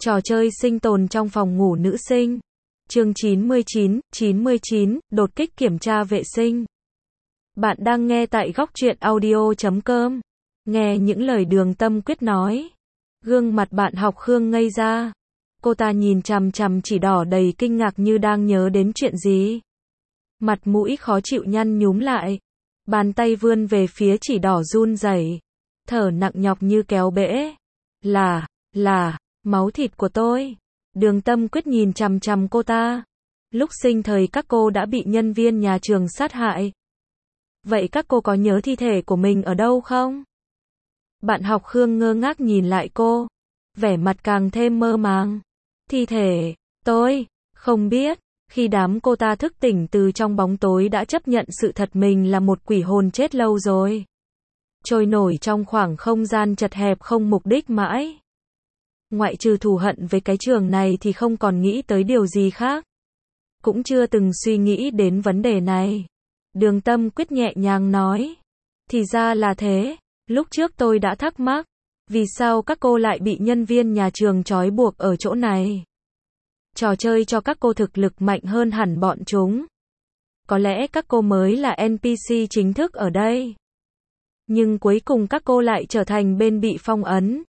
Trò chơi sinh tồn trong phòng ngủ nữ sinh. Chương 99, đột kích kiểm tra vệ sinh. Bạn đang nghe tại góc truyện audio.com. Nghe những lời Đường Tâm Quyết nói. Gương mặt bạn học Khương ngây ra. Cô ta nhìn chằm chằm chỉ đỏ đầy kinh ngạc như đang nhớ đến chuyện gì. Mặt mũi khó chịu nhăn nhúm lại. Bàn tay vươn về phía chỉ đỏ run rẩy, thở nặng nhọc như kéo bể. Là, máu thịt của tôi. Đường Tâm Quyết nhìn chằm chằm cô ta. Lúc sinh thời các cô đã bị nhân viên nhà trường sát hại. Vậy các cô có nhớ thi thể của mình ở đâu không? Bạn học Khương ngơ ngác nhìn lại cô. Vẻ mặt càng thêm mơ màng. Thi thể, tôi không biết. Khi đám cô ta thức tỉnh từ trong bóng tối đã chấp nhận sự thật mình là một quỷ hồn chết lâu rồi. Trôi nổi trong khoảng không gian chật hẹp không mục đích mãi. Ngoại trừ thù hận với cái trường này thì không còn nghĩ tới điều gì khác. Cũng chưa từng suy nghĩ đến vấn đề này. Đường Tâm Quyết nhẹ nhàng nói. Thì ra là thế, lúc trước tôi đã thắc mắc. Vì sao các cô lại bị nhân viên nhà trường trói buộc ở chỗ này? Trò chơi cho các cô thực lực mạnh hơn hẳn bọn chúng. Có lẽ các cô mới là NPC chính thức ở đây. Nhưng cuối cùng các cô lại trở thành bên bị phong ấn.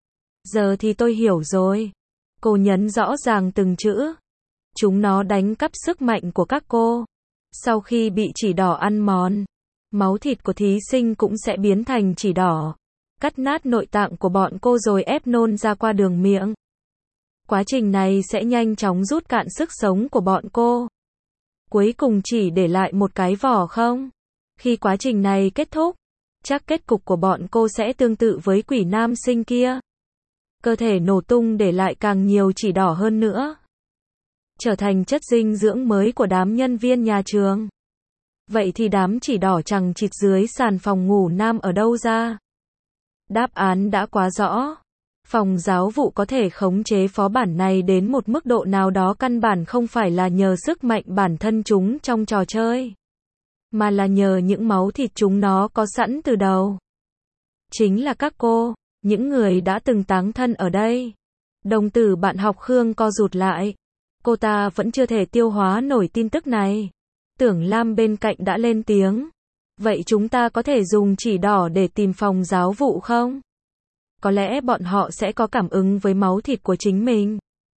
Giờ thì tôi hiểu rồi. Cô nhấn rõ ràng từng chữ. Chúng nó đánh cắp sức mạnh của các cô. Sau khi bị chỉ đỏ ăn mòn, máu thịt của thí sinh cũng sẽ biến thành chỉ đỏ. Cắt nát nội tạng của bọn cô rồi ép nôn ra qua đường miệng. Quá trình này sẽ nhanh chóng rút cạn sức sống của bọn cô. Cuối cùng chỉ để lại một cái vỏ không? Khi quá trình này kết thúc, chắc kết cục của bọn cô sẽ tương tự với quỷ nam sinh kia. Cơ thể nổ tung để lại càng nhiều chỉ đỏ hơn nữa. Trở thành chất dinh dưỡng mới của đám nhân viên nhà trường. Vậy thì đám chỉ đỏ chằng chịt dưới sàn phòng ngủ nam ở đâu ra? Đáp án đã quá rõ. Phòng giáo vụ có thể khống chế phó bản này đến một mức độ nào đó căn bản không phải là nhờ sức mạnh bản thân chúng trong trò chơi, mà là nhờ những máu thịt chúng nó có sẵn từ đầu. Chính là các cô, những người đã từng táng thân ở đây. Đồng tử bạn học Khương co rụt lại. Cô ta vẫn chưa thể tiêu hóa nổi tin tức này. Tưởng Lam bên cạnh đã lên tiếng. Vậy chúng ta có thể dùng chỉ đỏ để tìm phòng giáo vụ không? Có lẽ bọn họ sẽ có cảm ứng với máu thịt của chính mình.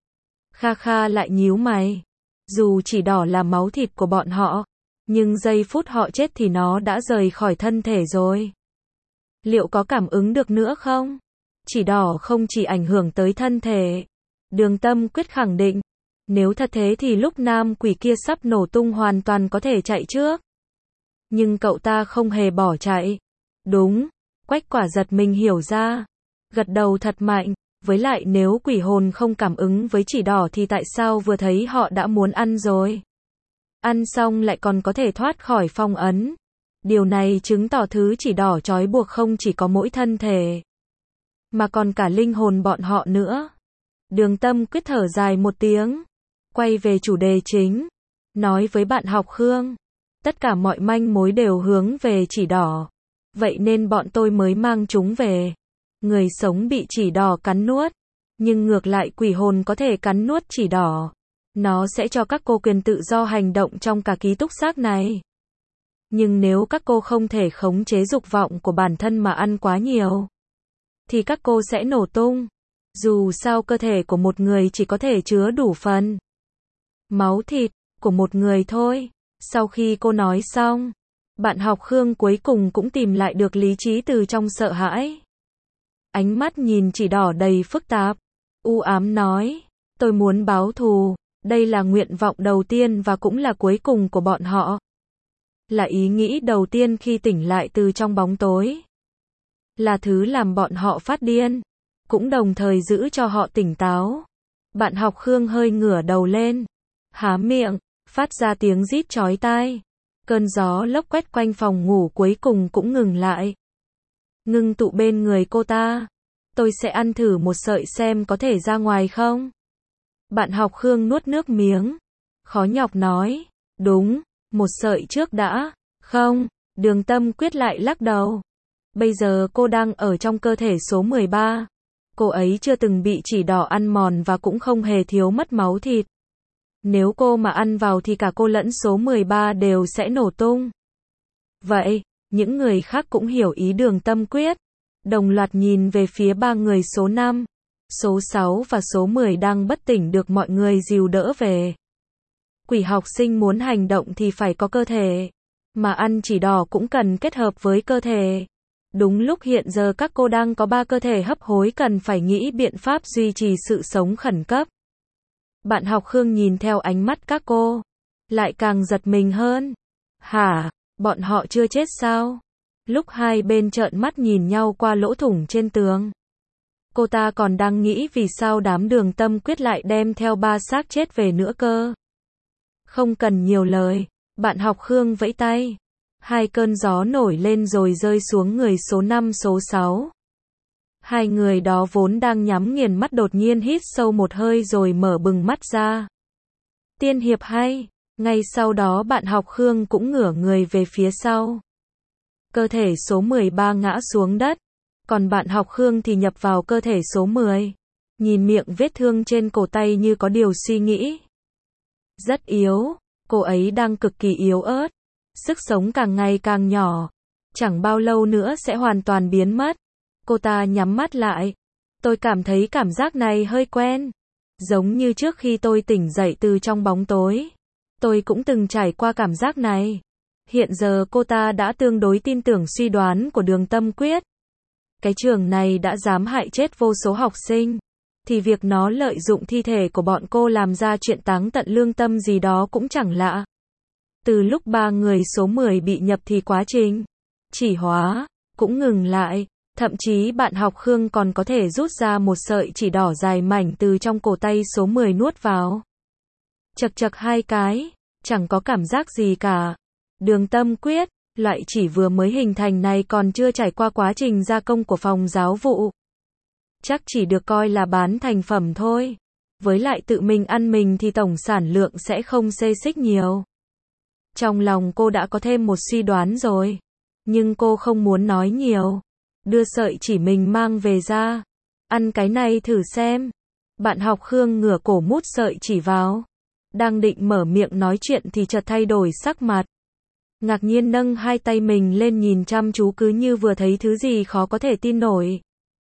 Kha Kha lại nhíu mày. Dù chỉ đỏ là máu thịt của bọn họ, nhưng giây phút họ chết thì nó đã rời khỏi thân thể rồi. Liệu có cảm ứng được nữa không? Chỉ đỏ không chỉ ảnh hưởng tới thân thể. Đường Tâm Quyết khẳng định. Nếu thật thế thì lúc nam quỷ kia sắp nổ tung hoàn toàn có thể chạy trước. Nhưng cậu ta không hề bỏ chạy. Đúng, Quách Quả giật mình hiểu ra. Gật đầu thật mạnh, với lại nếu quỷ hồn không cảm ứng với chỉ đỏ thì tại sao vừa thấy họ đã muốn ăn rồi? Ăn xong lại còn có thể thoát khỏi phong ấn. Điều này chứng tỏ thứ chỉ đỏ trói buộc không chỉ có mỗi thân thể, mà còn cả linh hồn bọn họ nữa. Đường Tâm Quyết thở dài một tiếng, quay về chủ đề chính, nói với bạn học Khương. Tất cả mọi manh mối đều hướng về chỉ đỏ. Vậy nên bọn tôi mới mang chúng về. Người sống bị chỉ đỏ cắn nuốt, nhưng ngược lại quỷ hồn có thể cắn nuốt chỉ đỏ. Nó sẽ cho các cô quyền tự do hành động trong cả ký túc xá này. Nhưng nếu các cô không thể khống chế dục vọng của bản thân mà ăn quá nhiều, thì các cô sẽ nổ tung. Dù sao cơ thể của một người chỉ có thể chứa đủ phần máu thịt của một người thôi. Sau khi cô nói xong, bạn học Khương cuối cùng cũng tìm lại được lý trí từ trong sợ hãi. Ánh mắt nhìn chỉ đỏ đầy phức tạp, u ám nói, tôi muốn báo thù, đây là nguyện vọng đầu tiên và cũng là cuối cùng của bọn họ. Là ý nghĩ đầu tiên khi tỉnh lại từ trong bóng tối. Là thứ làm bọn họ phát điên, cũng đồng thời giữ cho họ tỉnh táo. Bạn học Khương hơi ngửa đầu lên, há miệng, phát ra tiếng rít chói tai. Cơn gió lốc quét quanh phòng ngủ cuối cùng cũng ngừng lại. Ngưng tụ bên người cô ta. Tôi sẽ ăn thử một sợi xem có thể ra ngoài không? Bạn học Khương nuốt nước miếng. Khó nhọc nói. Đúng, một sợi trước đã. Không, Đường Tâm Quyết lại lắc đầu. Bây giờ cô đang ở trong cơ thể số 13. Cô ấy chưa từng bị chỉ đỏ ăn mòn và cũng không hề thiếu mất máu thịt. Nếu cô mà ăn vào thì cả cô lẫn số 13 đều sẽ nổ tung. Vậy, những người khác cũng hiểu ý Đường Tâm Quyết. Đồng loạt nhìn về phía ba người số 5, số 6 và số 10 đang bất tỉnh được mọi người dìu đỡ về. Quỷ học sinh muốn hành động thì phải có cơ thể. Mà ăn chỉ đỏ cũng cần kết hợp với cơ thể. Đúng lúc hiện giờ các cô đang có 3 cơ thể hấp hối cần phải nghĩ biện pháp duy trì sự sống khẩn cấp. Bạn học Khương nhìn theo ánh mắt các cô, lại càng giật mình hơn. Hả, bọn họ chưa chết sao? Lúc hai bên trợn mắt nhìn nhau qua lỗ thủng trên tường, cô ta còn đang nghĩ vì sao đám Đường Tâm Quyết lại đem theo 3 xác chết về nữa cơ. Không cần nhiều lời, bạn học Khương vẫy tay. 2 cơn gió nổi lên rồi rơi xuống người số 5 số 6. Hai người đó vốn đang nhắm nghiền mắt đột nhiên hít sâu một hơi rồi mở bừng mắt ra. Tiên hiệp hay. Ngay sau đó bạn học Khương cũng ngửa người về phía sau. Cơ thể số 13 ngã xuống đất. Còn bạn học Khương thì nhập vào cơ thể số 10. Nhìn miệng vết thương trên cổ tay như có điều suy nghĩ. Rất yếu. Cô ấy đang cực kỳ yếu ớt. Sức sống càng ngày càng nhỏ. Chẳng bao lâu nữa sẽ hoàn toàn biến mất. Cô ta nhắm mắt lại. Tôi cảm thấy cảm giác này hơi quen. Giống như trước khi tôi tỉnh dậy từ trong bóng tối. Tôi cũng từng trải qua cảm giác này. Hiện giờ cô ta đã tương đối tin tưởng suy đoán của Đường Tâm Quyết. Cái trường này đã dám hại chết vô số học sinh. Thì việc nó lợi dụng thi thể của bọn cô làm ra chuyện táng tận lương tâm gì đó cũng chẳng lạ. Từ lúc 3 người số 10 bị nhập thì quá trình chỉ hóa cũng ngừng lại. Thậm chí bạn học Khương còn có thể rút ra một sợi chỉ đỏ dài mảnh từ trong cổ tay số 10 nuốt vào. Chật chật 2 cái, chẳng có cảm giác gì cả. Đường Tâm Quyết, loại chỉ vừa mới hình thành này còn chưa trải qua quá trình gia công của phòng giáo vụ. Chắc chỉ được coi là bán thành phẩm thôi. Với lại tự mình ăn mình thì tổng sản lượng sẽ không xê xích nhiều. Trong lòng cô đã có thêm một suy đoán rồi. Nhưng cô không muốn nói nhiều. Đưa sợi chỉ mình mang về ra. Ăn cái này thử xem. Bạn học Khương ngửa cổ mút sợi chỉ vào. Đang định mở miệng nói chuyện thì chợt thay đổi sắc mặt. Ngạc nhiên nâng 2 tay mình lên nhìn chăm chú cứ như vừa thấy thứ gì khó có thể tin nổi.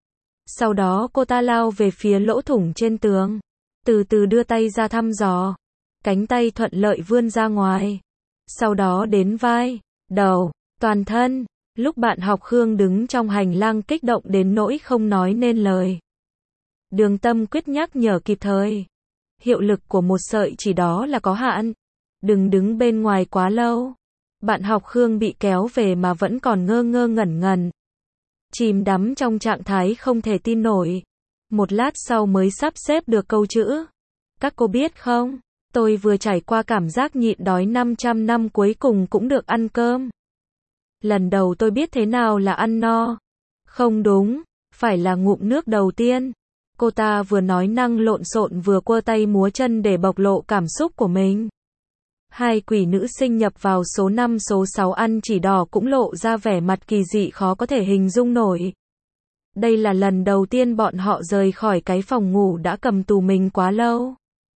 Sau đó cô ta lao về phía lỗ thủng trên tường. Từ từ đưa tay ra thăm dò. Cánh tay thuận lợi vươn ra ngoài. Sau đó đến vai, đầu, toàn thân. Lúc bạn học Khương đứng trong hành lang kích động đến nỗi không nói nên lời. Đường Tâm Quyết nhắc nhở kịp thời. Hiệu lực của một sợi chỉ đó là có hạn. Đừng đứng bên ngoài quá lâu. Bạn học Khương bị kéo về mà vẫn còn ngơ ngơ ngẩn ngẩn. Chìm đắm trong trạng thái không thể tin nổi. Một lát sau mới sắp xếp được câu chữ. Các cô biết không, tôi vừa trải qua cảm giác nhịn đói 500 năm cuối cùng cũng được ăn cơm. Lần đầu tôi biết thế nào là ăn no. Không đúng, phải là ngụm nước đầu tiên. Cô ta vừa nói năng lộn xộn vừa quơ tay múa chân để bộc lộ cảm xúc của mình. 2 quỷ nữ sinh nhập vào số 5 số 6 ăn chỉ đỏ cũng lộ ra vẻ mặt kỳ dị khó có thể hình dung nổi. Đây là lần đầu tiên bọn họ rời khỏi cái phòng ngủ đã cầm tù mình quá lâu.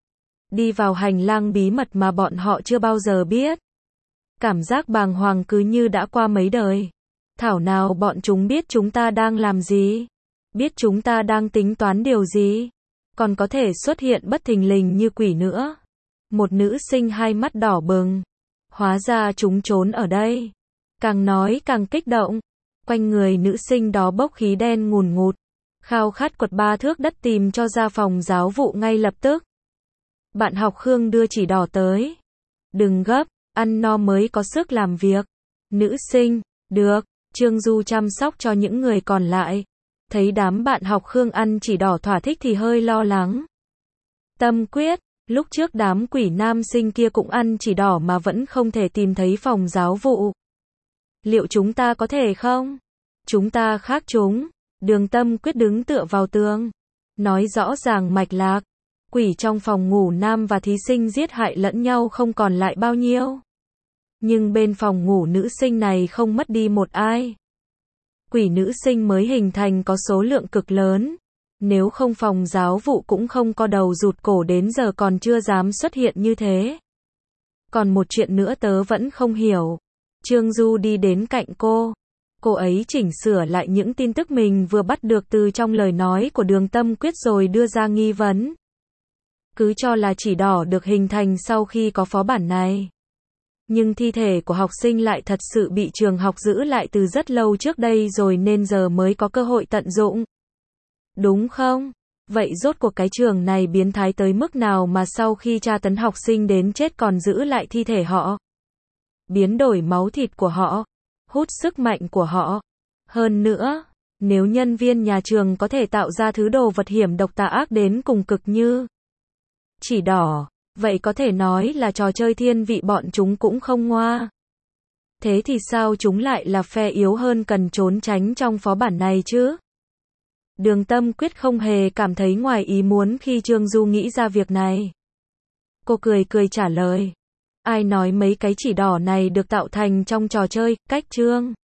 Đi vào hành lang bí mật mà bọn họ chưa bao giờ biết. Cảm giác bàng hoàng cứ như đã qua mấy đời. Thảo nào bọn chúng biết chúng ta đang làm gì? Biết chúng ta đang tính toán điều gì? Còn có thể xuất hiện bất thình lình như quỷ nữa. Một nữ sinh 2 mắt đỏ bừng. Hóa ra chúng trốn ở đây. Càng nói càng kích động. Quanh người nữ sinh đó bốc khí đen ngùn ngụt. Khao khát quật 3 thước đất tìm cho ra phòng giáo vụ ngay lập tức. Bạn học Khương đưa chỉ đỏ tới. Đừng gấp, ăn no mới có sức làm việc. Nữ sinh, được. Trương Du chăm sóc cho những người còn lại. Thấy đám bạn học Khương ăn chỉ đỏ thỏa thích thì hơi lo lắng. Tâm Quyết, lúc trước đám quỷ nam sinh kia cũng ăn chỉ đỏ mà vẫn không thể tìm thấy phòng giáo vụ. Liệu chúng ta có thể không? Chúng ta khác chúng. Đường Tâm Quyết đứng tựa vào tường. Nói rõ ràng mạch lạc. Quỷ trong phòng ngủ nam và thí sinh giết hại lẫn nhau không còn lại bao nhiêu. Nhưng bên phòng ngủ nữ sinh này không mất đi một ai. Quỷ nữ sinh mới hình thành có số lượng cực lớn. Nếu không phòng giáo vụ cũng không co đầu rụt cổ đến giờ còn chưa dám xuất hiện như thế. Còn một chuyện nữa tớ vẫn không hiểu. Trương Du đi đến cạnh cô. Cô ấy chỉnh sửa lại những tin tức mình vừa bắt được từ trong lời nói của Đường Tâm Quyết rồi đưa ra nghi vấn. Cứ cho là chỉ đỏ được hình thành sau khi có phó bản này. Nhưng thi thể của học sinh lại thật sự bị trường học giữ lại từ rất lâu trước đây rồi nên giờ mới có cơ hội tận dụng. Đúng không? Vậy rốt cuộc cái trường này biến thái tới mức nào mà sau khi tra tấn học sinh đến chết còn giữ lại thi thể họ? Biến đổi máu thịt của họ, hút sức mạnh của họ. Hơn nữa, nếu nhân viên nhà trường có thể tạo ra thứ đồ vật hiểm độc tà ác đến cùng cực như chỉ đỏ, vậy có thể nói là trò chơi thiên vị bọn chúng cũng không ngoa. Thế thì sao chúng lại là phe yếu hơn cần trốn tránh trong phó bản này chứ? Đường Tâm Quyết không hề cảm thấy ngoài ý muốn khi Trương Du nghĩ ra việc này. Cô cười cười trả lời. Ai nói mấy cái chỉ đỏ này được tạo thành trong trò chơi, cách Trương